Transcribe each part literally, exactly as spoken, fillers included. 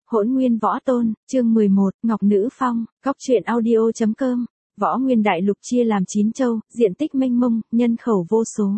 Hỗn Nguyên Võ Tôn, chương mười một, Ngọc Nữ Phong, Góc truyện audio chấm com. Võ Nguyên Đại Lục chia làm chín châu, diện tích mênh mông, nhân khẩu vô số.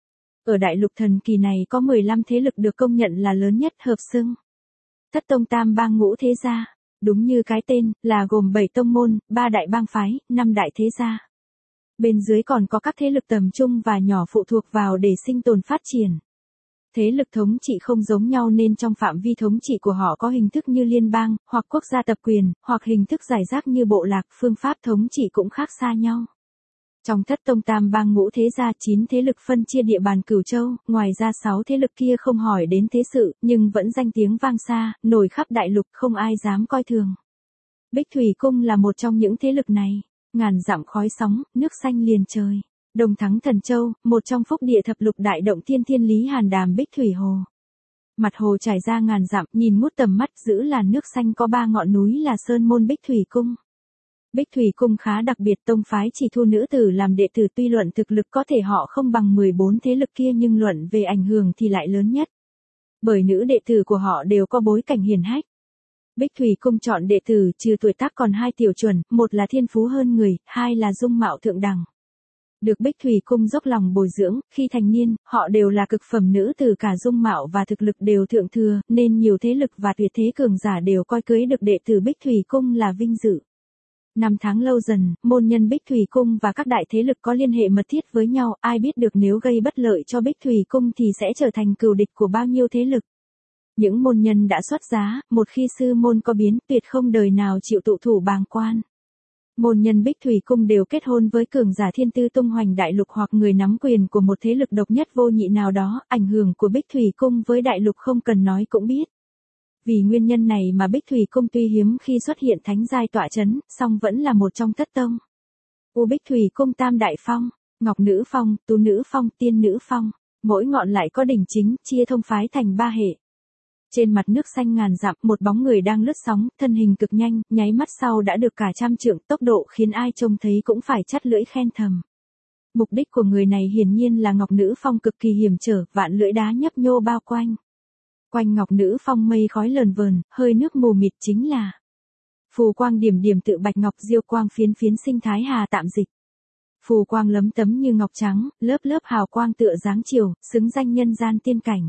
Ở Đại Lục thần kỳ này có mười lăm thế lực được công nhận là lớn nhất, hợp xưng Thất Tông Tam Bang Ngũ Thế Gia. Đúng như cái tên, là gồm bảy tông môn, ba đại bang phái, năm đại thế gia. Bên dưới còn có các thế lực tầm trung và nhỏ phụ thuộc vào để sinh tồn phát triển. Thế lực thống trị không giống nhau nên trong phạm vi thống trị của họ có hình thức như liên bang, hoặc quốc gia tập quyền, hoặc hình thức giải rác như bộ lạc, phương pháp thống trị cũng khác xa nhau. Trong Thất Tông Tam Bang Ngũ Thế Gia, chín thế lực phân chia địa bàn Cửu Châu, ngoài ra sáu thế lực kia không hỏi đến thế sự, nhưng vẫn danh tiếng vang xa, nổi khắp đại lục, không ai dám coi thường. Bích Thủy Cung là một trong những thế lực này. Ngàn dặm khói sóng, nước xanh liền trời. Đồng Thắng Thần Châu, một trong phúc địa thập lục đại động tiên thiên lý hàn đàm Bích Thủy Hồ. Mặt hồ trải ra ngàn dặm, nhìn ngút tầm mắt, giữ làn nước xanh có ba ngọn núi là Sơn Môn Bích Thủy Cung. Bích Thủy Cung khá đặc biệt, tông phái chỉ thu nữ tử làm đệ tử, tuy luận thực lực có thể họ không bằng mười bốn thế lực kia nhưng luận về ảnh hưởng thì lại lớn nhất. Bởi nữ đệ tử của họ đều có bối cảnh hiển hách. Bích Thủy Cung chọn đệ tử trừ tuổi tác còn hai tiểu chuẩn, một là thiên phú hơn người, hai là dung mạo thượng đẳng. Được Bích Thủy Cung dốc lòng bồi dưỡng, khi thành niên, họ đều là cực phẩm nữ tử, cả dung mạo và thực lực đều thượng thừa, nên nhiều thế lực và tuyệt thế cường giả đều coi cưới được đệ tử Bích Thủy Cung là vinh dự. Năm tháng lâu dần, môn nhân Bích Thủy Cung và các đại thế lực có liên hệ mật thiết với nhau, ai biết được nếu gây bất lợi cho Bích Thủy Cung thì sẽ trở thành cừu địch của bao nhiêu thế lực. Những môn nhân đã xuất giá, một khi sư môn có biến, tuyệt không đời nào chịu tụ thủ bàng quan. Môn nhân Bích Thủy Cung đều kết hôn với cường giả thiên tư tung hoành đại lục hoặc người nắm quyền của một thế lực độc nhất vô nhị nào đó, ảnh hưởng của Bích Thủy Cung với đại lục không cần nói cũng biết. Vì nguyên nhân này mà Bích Thủy Cung tuy hiếm khi xuất hiện thánh giai tọa chấn, song vẫn là một trong thất tông. U Bích Thủy Cung tam đại phong, Ngọc Nữ Phong, Tú Nữ Phong, Tiên Nữ Phong, mỗi ngọn lại có đỉnh chính, chia thông phái thành ba hệ. Trên mặt nước xanh ngàn dặm, một bóng người đang lướt sóng, thân hình cực nhanh, nháy mắt sau đã được cả trăm trượng, tốc độ khiến ai trông thấy cũng phải chắt lưỡi khen thầm. Mục đích của người này hiển nhiên là Ngọc Nữ Phong cực kỳ hiểm trở, vạn lưỡi đá nhấp nhô bao quanh. Quanh Ngọc Nữ Phong mây khói lờn vờn, hơi nước mù mịt chính là phù quang điểm điểm tự bạch ngọc, diêu quang phiến phiến sinh thái hà tạm dịch. Phù quang lấm tấm như ngọc trắng, lớp lớp hào quang tựa dáng chiều, xứng danh nhân gian tiên cảnh.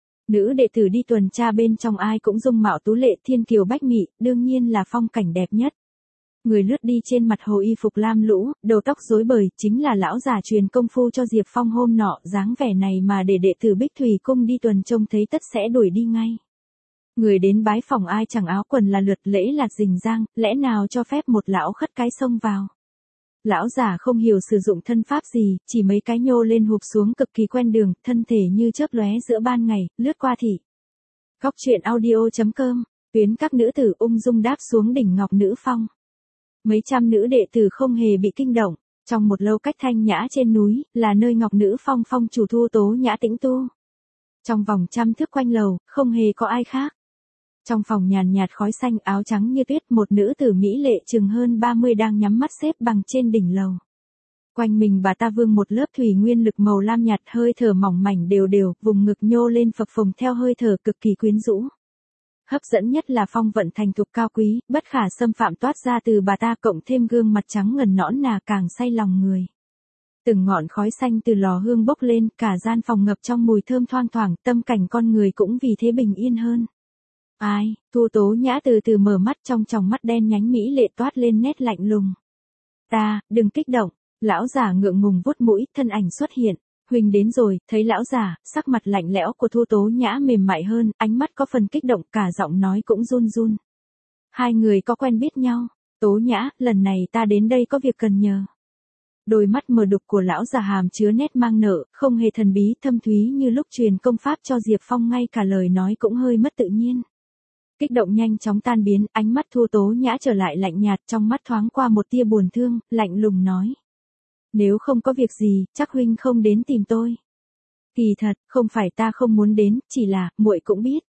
Nữ đệ tử đi tuần tra bên trong ai cũng dung mạo tú lệ, thiên kiều bách mị, đương nhiên là phong cảnh đẹp nhất. Người lướt đi trên mặt hồ y phục lam lũ, đầu tóc rối bời, chính là lão già truyền công phu cho Diệp Phong hôm nọ, dáng vẻ này mà để đệ tử Bích Thủy Cung đi tuần trông thấy tất sẽ đuổi đi ngay. Người đến bái phòng ai chẳng áo quần là lượt, lễ lạt rình rang, lẽ nào cho phép một lão khất cái xông vào. Lão già không hiểu sử dụng thân pháp gì, chỉ mấy cái nhô lên hụp xuống cực kỳ quen đường, thân thể như chớp lóe giữa ban ngày, lướt qua thị. Góc truyện audio chấm com, tuyến các nữ tử ung dung đáp xuống đỉnh Ngọc Nữ Phong. Mấy trăm nữ đệ tử không hề bị kinh động, trong một lâu cách thanh nhã trên núi, là nơi Ngọc Nữ Phong phong chủ Thu Tố Nhã tĩnh tu. Trong vòng trăm thước quanh lầu, không hề có ai khác. Trong phòng nhàn nhạt khói xanh, áo trắng như tuyết, một nữ tử mỹ lệ chừng hơn ba mươi đang nhắm mắt xếp bằng trên đỉnh lầu. Quanh mình bà ta vương một lớp thủy nguyên lực màu lam nhạt, hơi thở mỏng mảnh đều đều, vùng ngực nhô lên phập phồng theo hơi thở cực kỳ quyến rũ. Hấp dẫn nhất là phong vận thành thục cao quý, bất khả xâm phạm toát ra từ bà ta, cộng thêm gương mặt trắng ngần nõn nà càng say lòng người. Từng ngọn khói xanh từ lò hương bốc lên, cả gian phòng ngập trong mùi thơm thoang thoảng, tâm cảnh con người cũng vì thế bình yên hơn. Ai, Thu Tố Nhã từ từ mở mắt, trong tròng mắt đen nhánh mỹ lệ toát lên nét lạnh lùng. Ta, đừng kích động, lão già ngượng ngùng vuốt mũi, thân ảnh xuất hiện. Huynh đến rồi, thấy lão già, sắc mặt lạnh lẽo của Thu Tố Nhã mềm mại hơn, ánh mắt có phần kích động, cả giọng nói cũng run run. Hai người có quen biết nhau. Tố Nhã, lần này ta đến đây có việc cần nhờ. Đôi mắt mờ đục của lão già hàm chứa nét mang nợ, không hề thần bí thâm thúy như lúc truyền công pháp cho Diệp Phong, ngay cả lời nói cũng hơi mất tự nhiên. Kích động nhanh chóng tan biến, ánh mắt Thu Tố Nhã trở lại lạnh nhạt, trong mắt thoáng qua một tia buồn thương, lạnh lùng nói. Nếu không có việc gì, chắc huynh không đến tìm tôi. Kỳ thật, không phải ta không muốn đến, chỉ là, muội cũng biết.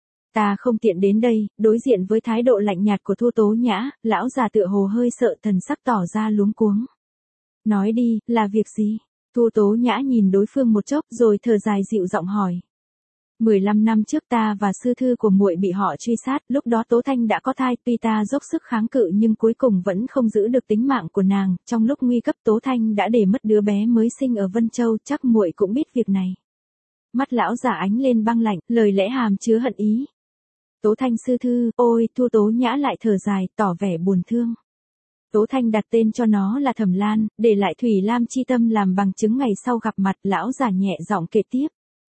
Ta không tiện đến đây. Đối diện với thái độ lạnh nhạt của Thu Tố Nhã, lão già tựa hồ hơi sợ, thần sắc tỏ ra luống cuống. Nói đi, là việc gì? Thu Tố Nhã nhìn đối phương một chốc rồi thở dài dịu giọng hỏi. mười lăm năm trước ta và sư thư của muội bị họ truy sát, lúc đó Tố Thanh đã có thai, tuy ta dốc sức kháng cự nhưng cuối cùng vẫn không giữ được tính mạng của nàng, trong lúc nguy cấp Tố Thanh đã để mất đứa bé mới sinh ở Vân Châu, chắc muội cũng biết việc này. Mắt lão giả ánh lên băng lạnh, lời lẽ hàm chứa hận ý. Tố Thanh sư thư, ôi, Thu Tố Nhã lại thở dài, tỏ vẻ buồn thương. Tố Thanh đặt tên cho nó là Thẩm Lan, để lại Thủy Lam chi tâm làm bằng chứng ngày sau gặp mặt, lão giả nhẹ giọng kể tiếp.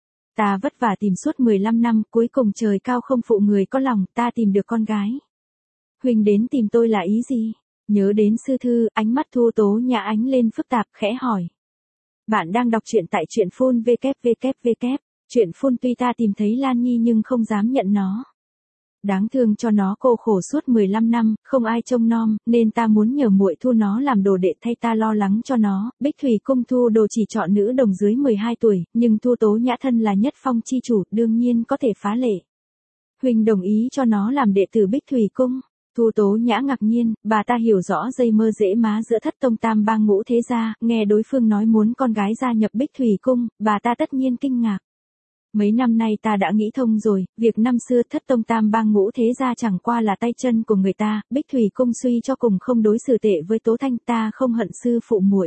Ta vất vả tìm suốt mười lăm năm, cuối cùng trời cao không phụ người có lòng, ta tìm được con gái. Huynh đến tìm tôi là ý gì? Nhớ đến sư thư, ánh mắt Thu Tố Nhã ánh lên phức tạp, khẽ hỏi. Bạn đang đọc truyện tại truyện phun vê kép vê kép vê kép, truyện phun tuy ta tìm thấy Lan Nhi nhưng không dám nhận nó. Đáng thương cho nó cô khổ suốt mười lăm năm, không ai trông nom, nên ta muốn nhờ muội thu nó làm đồ đệ thay ta lo lắng cho nó. Bích Thủy cung thu đồ chỉ chọn nữ đồng dưới mười hai tuổi, nhưng Thu Tố Nhã thân là nhất phong chi chủ, đương nhiên có thể phá lệ. Huynh đồng ý cho nó làm đệ tử Bích Thủy cung. Thu Tố Nhã ngạc nhiên, bà ta hiểu rõ dây mơ dễ má giữa thất tông tam bang ngũ thế gia, nghe đối phương nói muốn con gái gia nhập Bích Thủy cung, bà ta tất nhiên kinh ngạc. Mấy năm nay ta đã nghĩ thông rồi, việc năm xưa thất tông tam bang ngũ thế gia chẳng qua là tay chân của người ta, Bích Thủy cung suy cho cùng không đối xử tệ với Tố Thanh, ta không hận sư phụ muội.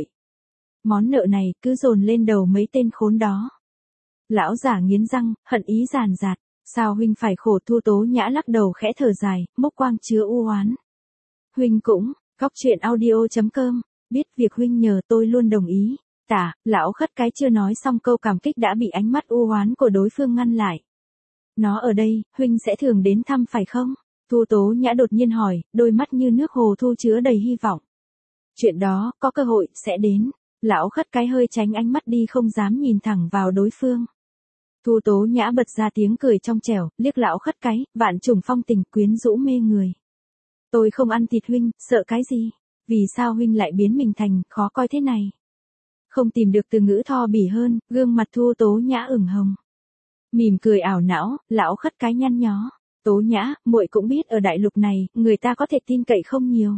Món nợ này cứ dồn lên đầu mấy tên khốn đó. Lão giả nghiến răng, hận ý giàn giạt, sao huynh phải khổ? Thu Tố Nhã lắc đầu khẽ thở dài, mốc quang chứa u oán. Huynh cũng, góc truyện audio chấm com, biết việc huynh nhờ tôi luôn đồng ý. Tả, lão khất cái chưa nói xong câu cảm kích đã bị ánh mắt u oán của đối phương ngăn lại. Nó ở đây, huynh sẽ thường đến thăm phải không? Thu Tố Nhã đột nhiên hỏi, đôi mắt như nước hồ thu chứa đầy hy vọng. Chuyện đó, có cơ hội, sẽ đến. Lão khất cái hơi tránh ánh mắt đi không dám nhìn thẳng vào đối phương. Thu Tố Nhã bật ra tiếng cười trong trẻo, liếc lão khất cái, vạn trùng phong tình quyến rũ mê người. Tôi không ăn thịt huynh, sợ cái gì? Vì sao huynh lại biến mình thành khó coi thế này? Không tìm được từ ngữ thô bỉ hơn, gương mặt Thu Tố Nhã ửng hồng. Mỉm cười ảo não, lão khất cái nhăn nhó. Tố Nhã, muội cũng biết ở đại lục này, người ta có thể tin cậy không nhiều.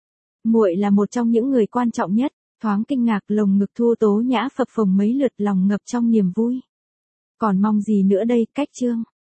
Muội là một trong những người quan trọng nhất. Thoáng kinh ngạc, lồng ngực Thu Tố Nhã phập phồng mấy lượt, lòng ngập trong niềm vui. Còn mong gì nữa đây, cách chương.